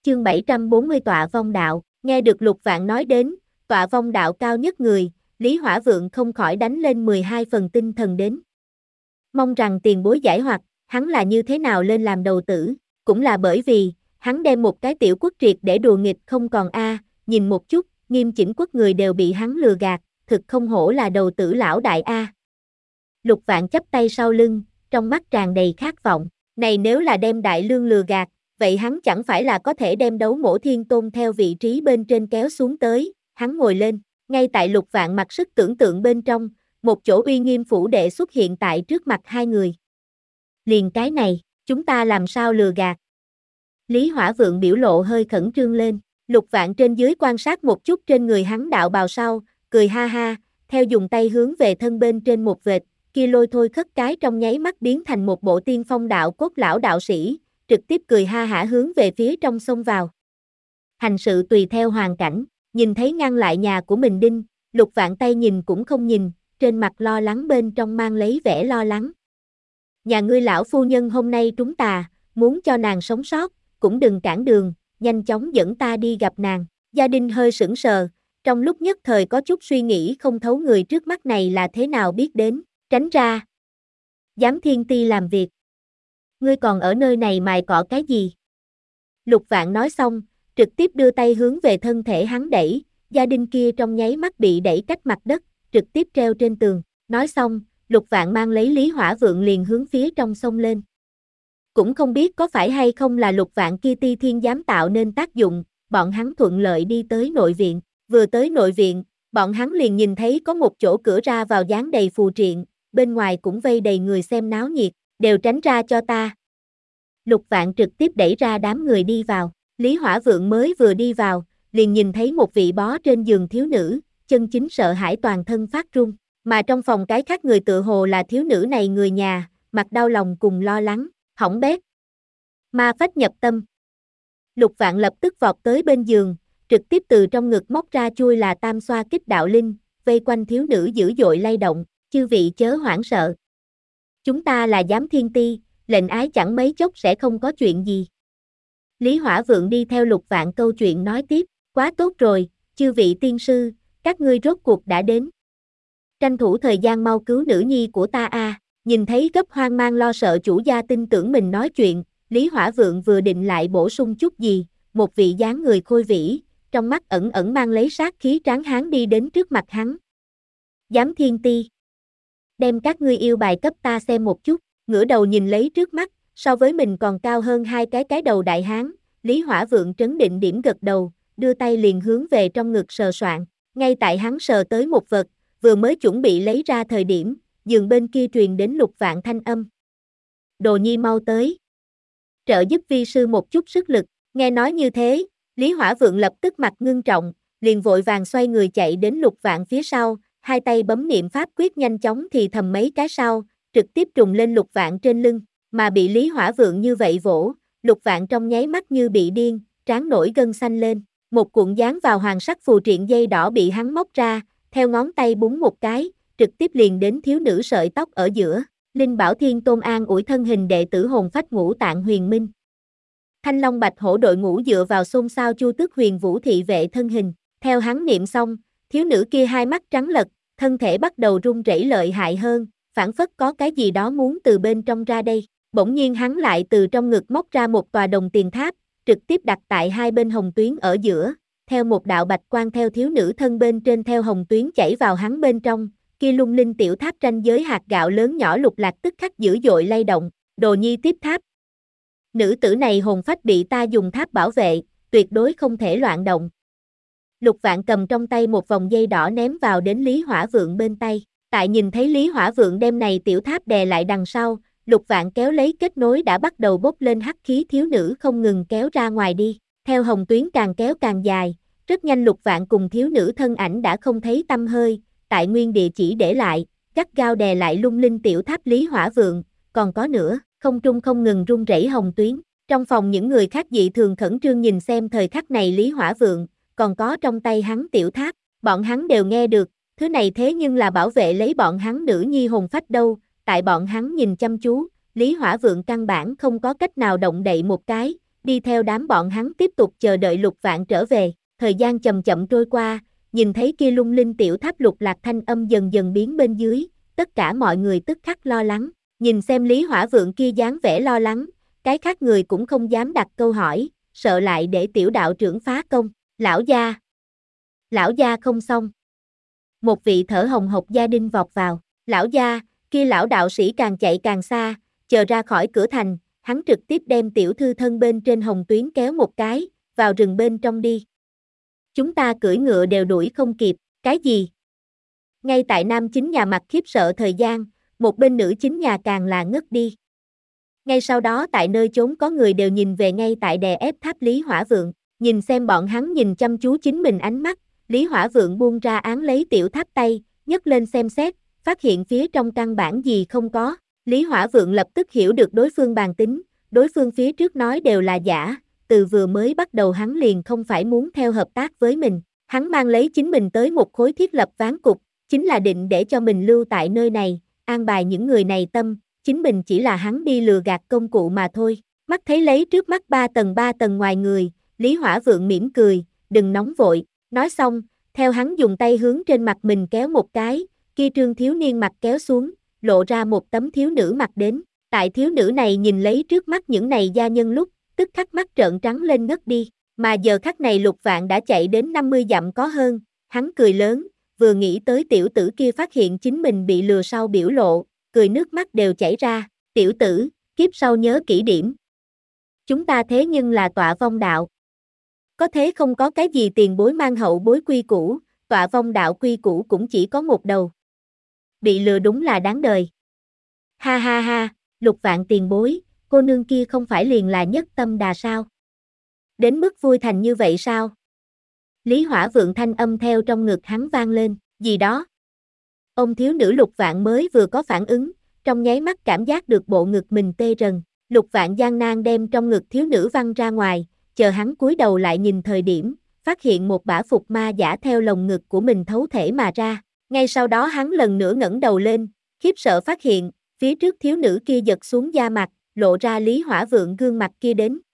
Chương 740 Tọa Vong Đạo. Nghe được Lục Vạn nói đến, Tọa Vong Đạo cao nhất người, Lý Hỏa Vượng không khỏi đánh lên 12 phần tinh thần đến. Mong rằng tiền bối giải hoặc, hắn là như thế nào lên làm đầu tử, cũng là bởi vì, hắn đem một cái tiểu quốc triệt để đùa nghịch không còn nhìn một chút, nghiêm chỉnh quốc người đều bị hắn lừa gạt, thực không hổ là đầu tử lão đại Lục Vạn chắp tay sau lưng, trong mắt tràn đầy khát vọng, này nếu là đem Đại Lương lừa gạt, vậy hắn chẳng phải là có thể đem Đấu Mỗ Thiên Tôn theo vị trí bên trên kéo xuống tới, hắn ngồi lên, ngay tại Lục Vạn mặc sức tưởng tượng bên trong, một chỗ uy nghiêm phủ đệ xuất hiện tại trước mặt hai người. Liền cái này, chúng ta làm sao lừa gạt? Lý Hỏa Vượng biểu lộ hơi khẩn trương lên, Lục Vạn trên dưới quan sát một chút trên người hắn đạo bào sau, cười ha ha, theo dùng tay hướng về thân bên trên một vệt, kia lôi thôi khất cái trong nháy mắt biến thành một bộ tiên phong đạo cốt lão đạo sĩ, trực tiếp cười ha hả hướng về phía trong xông vào. Hành sự tùy theo hoàn cảnh, nhìn thấy ngăn lại nhà của mình đinh, Lục Vạn tay nhìn cũng không nhìn, trên mặt lo lắng bên trong mang lấy vẻ lo lắng. Nhà ngươi lão phu nhân hôm nay trúng tà, muốn cho nàng sống sót, cũng đừng cản đường, nhanh chóng dẫn ta đi gặp nàng. Gia đình hơi sững sờ, trong lúc nhất thời có chút suy nghĩ không thấu người trước mắt này là thế nào biết đến, tránh ra. Giám Thiên Ti làm việc. Ngươi còn ở nơi này mài cọ cái gì? Lục Vạn nói xong, trực tiếp đưa tay hướng về thân thể hắn đẩy, gia đình kia trong nháy mắt bị đẩy cách mặt đất, trực tiếp treo trên tường. Nói xong, Lục Vạn mang lấy Lý Hỏa Vượng liền hướng phía trong sông lên. Cũng không biết có phải hay không là Lục Vạn kia Ti Thiên giám tạo nên tác dụng, bọn hắn thuận lợi đi tới nội viện. Vừa tới nội viện, bọn hắn liền nhìn thấy có một chỗ cửa ra vào dán đầy phù triện, bên ngoài cũng vây đầy người xem náo nhiệt, đều tránh ra cho ta. Lục Vạn trực tiếp đẩy ra đám người đi vào, Lý Hỏa Vượng mới vừa đi vào, liền nhìn thấy một vị bó trên giường thiếu nữ, chân chính sợ hãi toàn thân phát run, mà trong phòng cái khác người tựa hồ là thiếu nữ này người nhà, mặt đau lòng cùng lo lắng, hỏng bét. Ma phách nhập tâm. Lục Vạn lập tức vọt tới bên giường, trực tiếp từ trong ngực móc ra chui là tam xoa kích đạo linh, vây quanh thiếu nữ dữ dội lay động, chư vị chớ hoảng sợ. Chúng ta là Giám Thiên Ti, lệnh ái chẳng mấy chốc sẽ không có chuyện gì. Lý Hỏa Vượng đi theo Lục Vạn câu chuyện nói tiếp, quá tốt rồi, chư vị tiên sư, các ngươi rốt cuộc đã đến. Tranh thủ thời gian mau cứu nữ nhi của ta nhìn thấy gấp hoang mang lo sợ chủ gia tin tưởng mình nói chuyện, Lý Hỏa Vượng vừa định lại bổ sung chút gì, một vị dáng người khôi vĩ, trong mắt ẩn ẩn mang lấy sát khí tráng hán đi đến trước mặt hắn. Giám Thiên Ti, đem các ngươi yêu bài cấp ta xem một chút, ngửa đầu nhìn lấy trước mắt, so với mình còn cao hơn hai cái đầu đại hán, Lý Hỏa Vượng trấn định điểm gật đầu, đưa tay liền hướng về trong ngực sờ soạn, ngay tại hắn sờ tới một vật, vừa mới chuẩn bị lấy ra thời điểm, giường bên kia truyền đến Lục Vạn thanh âm. Đồ nhi mau tới. Trợ giúp vi sư một chút sức lực, nghe nói như thế, Lý Hỏa Vượng lập tức mặt ngưng trọng, liền vội vàng xoay người chạy đến Lục Vạn phía sau, hai tay bấm niệm pháp quyết nhanh chóng thì thầm mấy cái sau, trực tiếp trùng lên Lục Vạn trên lưng, mà bị Lý Hỏa Vượng như vậy vỗ, Lục Vạn trong nháy mắt như bị điên, trán nổi gân xanh lên, một cuộn dán vào hoàng sắc phù triện dây đỏ bị hắn móc ra, theo ngón tay búng một cái, trực tiếp liền đến thiếu nữ sợi tóc ở giữa, Linh Bảo Thiên Tôn an ủi thân hình đệ tử hồn phách Ngũ Tạng Huyền Minh. Thanh Long Bạch Hổ đội ngũ dựa vào xôn xao Chu Tước Huyền Vũ thị vệ thân hình, theo hắn niệm xong, thiếu nữ kia hai mắt trắng lật, thân thể bắt đầu run rẩy lợi hại hơn, phảng phất có cái gì đó muốn từ bên trong ra đây, bỗng nhiên hắn lại từ trong ngực móc ra một tòa đồng tiền tháp, trực tiếp đặt tại hai bên hồng tuyến ở giữa, theo một đạo bạch quang theo thiếu nữ thân bên trên theo hồng tuyến chảy vào hắn bên trong, kia lung linh tiểu tháp ranh giới hạt gạo lớn nhỏ lục lạc tức khắc dữ dội lay động, đồ nhi tiếp tháp. Nữ tử này hồn phách bị ta dùng tháp bảo vệ, tuyệt đối không thể loạn động. Lục Vạn cầm trong tay một vòng dây đỏ ném vào đến Lý Hỏa Vượng bên tay, tại nhìn thấy Lý Hỏa Vượng đem này tiểu tháp đè lại đằng sau, Lục Vạn kéo lấy kết nối đã bắt đầu bốc lên hắc khí thiếu nữ không ngừng kéo ra ngoài đi, theo hồng tuyến càng kéo càng dài, rất nhanh Lục Vạn cùng thiếu nữ thân ảnh đã không thấy tăm hơi, tại nguyên địa chỉ để lại, gắt gao đè lại lung linh tiểu tháp Lý Hỏa Vượng, còn có nữa, không trung không ngừng rung rẩy hồng tuyến, trong phòng những người khác dị thường khẩn trương nhìn xem thời khắc này Lý Hỏa Vượng, còn có trong tay hắn tiểu tháp, bọn hắn đều nghe được, thứ này thế nhưng là bảo vệ lấy bọn hắn nữ nhi hồn phách đâu, tại bọn hắn nhìn chăm chú, Lý Hỏa Vượng căn bản không có cách nào động đậy một cái, đi theo đám bọn hắn tiếp tục chờ đợi Lục Vạn trở về. Thời gian chậm chậm trôi qua, nhìn thấy kia lung linh tiểu tháp lục lạc thanh âm dần dần biến bên dưới, tất cả mọi người tức khắc lo lắng. Nhìn xem Lý Hỏa Vượng kia dáng vẻ lo lắng, cái khác người cũng không dám đặt câu hỏi, sợ lại để tiểu đạo trưởng phá công. Lão gia không xong. Một vị thở hồng hộc gia đình vọt vào. Lão gia, kia lão đạo sĩ càng chạy càng xa, chờ ra khỏi cửa thành, hắn trực tiếp đem tiểu thư thân bên trên hồng tuyến kéo một cái, vào rừng bên trong đi. Chúng ta cưỡi ngựa đều đuổi không kịp, cái gì? Ngay tại nam chính nhà mặt khiếp sợ thời gian, một bên nữ chính nhà càng là ngất đi. Ngay sau đó tại nơi chốn có người đều nhìn về ngay tại đè ép tháp Lý Hỏa Vượng, nhìn xem bọn hắn nhìn chăm chú chính mình ánh mắt, Lý Hỏa Vượng buông ra án lấy tiểu tháp tay, nhấc lên xem xét, phát hiện phía trong căn bản gì không có. Lý Hỏa Vượng lập tức hiểu được đối phương bàn tính, đối phương phía trước nói đều là giả, từ vừa mới bắt đầu hắn liền không phải muốn theo hợp tác với mình. Hắn mang lấy chính mình tới một khối thiết lập ván cục, chính là định để cho mình lưu tại nơi này, an bài những người này tâm, chính mình chỉ là hắn đi lừa gạt công cụ mà thôi. Mắt thấy lấy trước mắt 3 tầng ngoài người, Lý Hỏa Vượng mỉm cười, đừng nóng vội, nói xong, theo hắn dùng tay hướng trên mặt mình kéo một cái, kia trương thiếu niên mặt kéo xuống, lộ ra một tấm thiếu nữ mặt đến. Tại thiếu nữ này nhìn lấy trước mắt những này gia nhân lúc, tức khắc mắt trợn trắng lên ngất đi, mà giờ khắc này Lục Vạn đã chạy đến 50 dặm có hơn, hắn cười lớn, vừa nghĩ tới tiểu tử kia phát hiện chính mình bị lừa sau biểu lộ, cười nước mắt đều chảy ra, tiểu tử, kiếp sau nhớ kỹ điểm. Chúng ta thế nhưng là tọa vong đạo. Có thế không có cái gì tiền bối mang hậu bối quy củ, tọa vong đạo quy củ cũng chỉ có một đầu. Bị lừa đúng là đáng đời. Ha ha ha, Lục Vạn tiền bối, cô nương kia không phải liền là Nhất Tâm Đà sao? Đến mức vui thành như vậy sao? Lý Hỏa Vượng thanh âm theo trong ngực hắn vang lên, gì đó? Ông thiếu nữ Lục Vạn mới vừa có phản ứng, trong nháy mắt cảm giác được bộ ngực mình tê rần. Lục Vạn gian nan đem trong ngực thiếu nữ văng ra ngoài, chờ hắn cúi đầu lại nhìn thời điểm, phát hiện một bả phục ma giả theo lồng ngực của mình thấu thể mà ra. Ngay sau đó hắn lần nữa ngẩng đầu lên, khiếp sợ phát hiện, phía trước thiếu nữ kia giật xuống da mặt, lộ ra Lý Hỏa Vượng gương mặt kia đến.